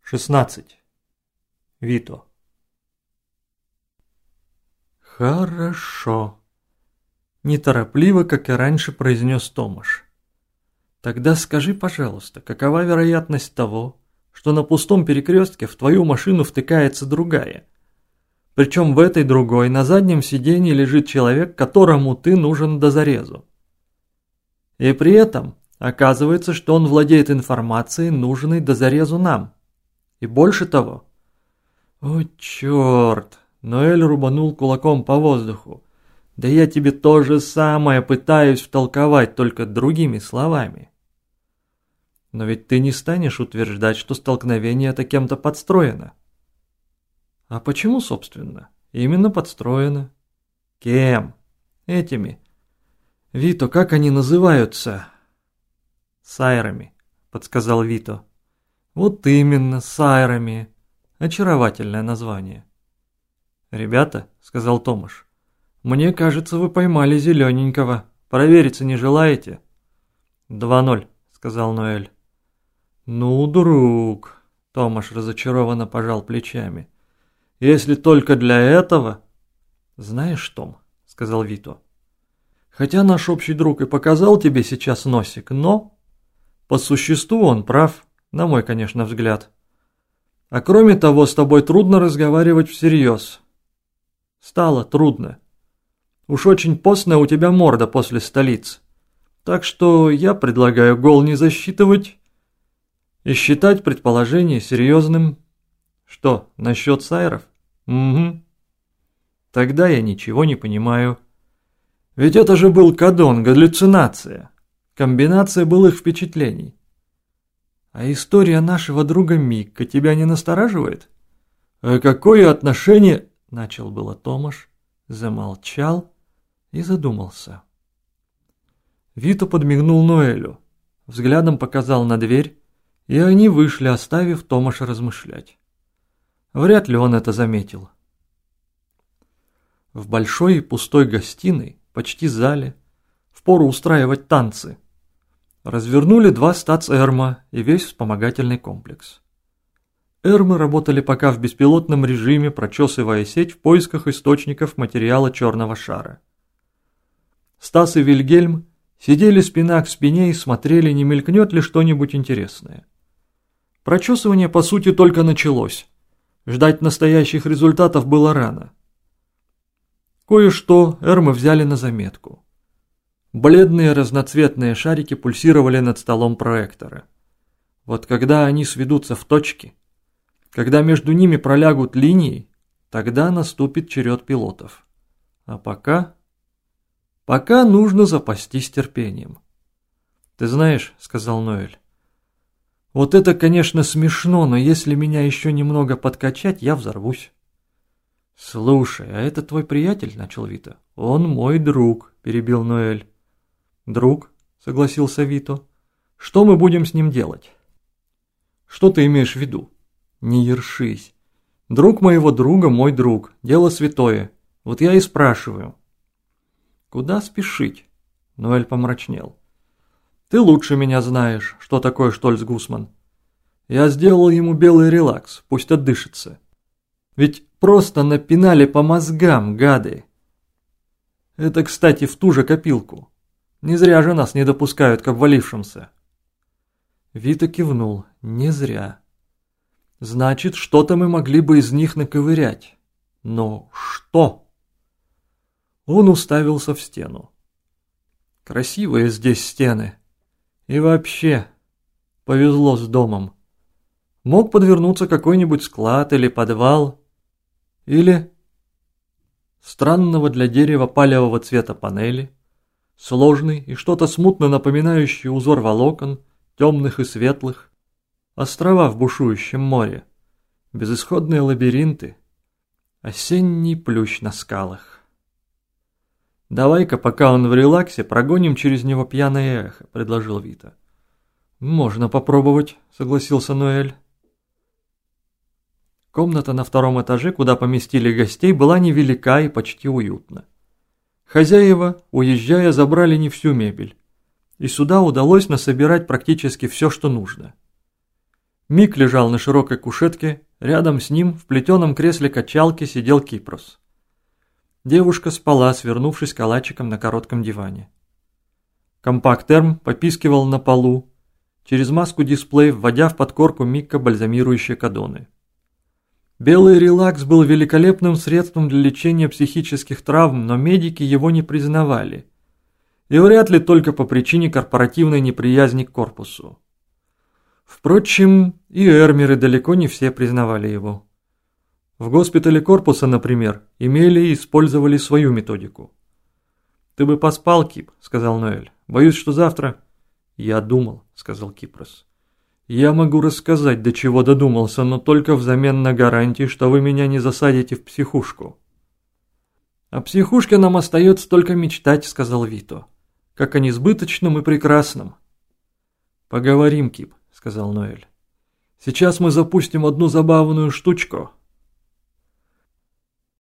16. Вито. «Хорошо», – неторопливо, как и раньше, произнес Томаш. «Тогда скажи, пожалуйста, какова вероятность того, что на пустом перекрестке в твою машину втыкается другая? Причем в этой другой на заднем сиденье лежит человек, которому ты нужен до зарезу. И при этом оказывается, что он владеет информацией, нужной до зарезу нам. И больше того...» «О, черт!» – Ноэль рубанул кулаком по воздуху. «Да я тебе то же самое пытаюсь втолковать, только другими словами. Но ведь ты не станешь утверждать, что столкновение это кем-то подстроено». «А почему, собственно? Именно подстроено». «Кем?» «Этими. Вито, как они называются?» «Сайрами», – подсказал Вито. «Вот именно, сайрами. Очаровательное название». «Ребята», – сказал Томаш, – «мне кажется, вы поймали зелененького. Провериться не желаете?» 2-0, сказал Ноэль. «Ну, друг», – Томаш разочарованно пожал плечами, – «если только для этого...» «Знаешь, Том», – сказал Вито, – «хотя наш общий друг и показал тебе сейчас носик, но по существу он прав, на мой, конечно, взгляд. А кроме того, с тобой трудно разговаривать всерьез. Стало трудно. Уж очень постная у тебя морда после столиц. Так что я предлагаю гол не засчитывать и считать предположение серьезным». «Что, насчет сайров?» «Угу. Тогда я ничего не понимаю. Ведь это же был кадон, галлюцинация, комбинация былых впечатлений. А история нашего друга Микка тебя не настораживает?» «А какое отношение...» – начал было Томаш, замолчал и задумался. Вито подмигнул Ноэлю, взглядом показал на дверь, и они вышли, оставив Томаша размышлять. Вряд ли он это заметил. В большой и пустой гостиной, почти зале, впору устраивать танцы, развернули 2 стац-эрма и весь вспомогательный комплекс. Эрмы работали пока в беспилотном режиме, прочесывая сеть в поисках источников материала черного шара. Стас и Вильгельм сидели спина к спине и смотрели, не мелькнет ли что-нибудь интересное. Прочесывание, по сути, только началось. Ждать настоящих результатов было рано. Кое-что эрмы взяли на заметку. Бледные разноцветные шарики пульсировали над столом проектора. Вот когда они сведутся в точки, когда между ними пролягут линии, тогда наступит черед пилотов. А пока нужно запастись терпением. «Ты знаешь, — сказал Ноэль, — вот это, конечно, смешно, но если меня еще немного подкачать, я взорвусь». «Слушай, а это твой приятель?» – начал Вито. «Он мой друг», – перебил Ноэль. «Друг?» – согласился Вито. «Что мы будем с ним делать?» «Что ты имеешь в виду?» «Не ершись. Друг моего друга – мой друг. Дело святое. Вот я и спрашиваю». «Куда спешить?» – Ноэль помрачнел. «Ты лучше меня знаешь, что такое Штольц-Гусман. Я сделал ему белый релакс, пусть отдышится. Ведь просто напинали по мозгам, гады. Это, кстати, в ту же копилку. Не зря же нас не допускают к обвалившимся». Вито кивнул. «Не зря. Значит, что-то мы могли бы из них наковырять. Но что?» Он уставился в стену. «Красивые здесь стены. И вообще, повезло с домом. Мог подвернуться какой-нибудь склад или подвал. Или странного для дерева палевого цвета панели, сложный и что-то смутно напоминающий узор волокон, темных и светлых, острова в бушующем море, безысходные лабиринты, осенний плющ на скалах. «Давай-ка, пока он в релаксе, прогоним через него пьяное эхо», – предложил Вито. «Можно попробовать», – согласился Ноэль. Комната на 2-м этаже, куда поместили гостей, была невелика и почти уютна. Хозяева, уезжая, забрали не всю мебель, и сюда удалось насобирать практически все, что нужно. Мик лежал на широкой кушетке, рядом с ним в плетеном кресле качалки сидел Кипрос. Девушка спала, свернувшись калачиком на коротком диване. Компакт-терм попискивал на полу, через маску дисплей вводя в подкорку Мика бальзамирующие кадоны. Белый релакс был великолепным средством для лечения психических травм, но медики его не признавали. И вряд ли только по причине корпоративной неприязни к корпусу. Впрочем, и эрмеры далеко не все признавали его. В госпитале корпуса, например, имели и использовали свою методику. «Ты бы поспал, Кип», — сказал Ноэль. «Боюсь, что завтра...» «Я думал», — сказал Кипрос. «Я могу рассказать, до чего додумался, но только взамен на гарантии, что вы меня не засадите в психушку». «О психушке нам остается только мечтать», — сказал Вито. «Как о несбыточном и прекрасном». «Поговорим, Кип», — сказал Ноэль. «Сейчас мы запустим одну забавную штучку».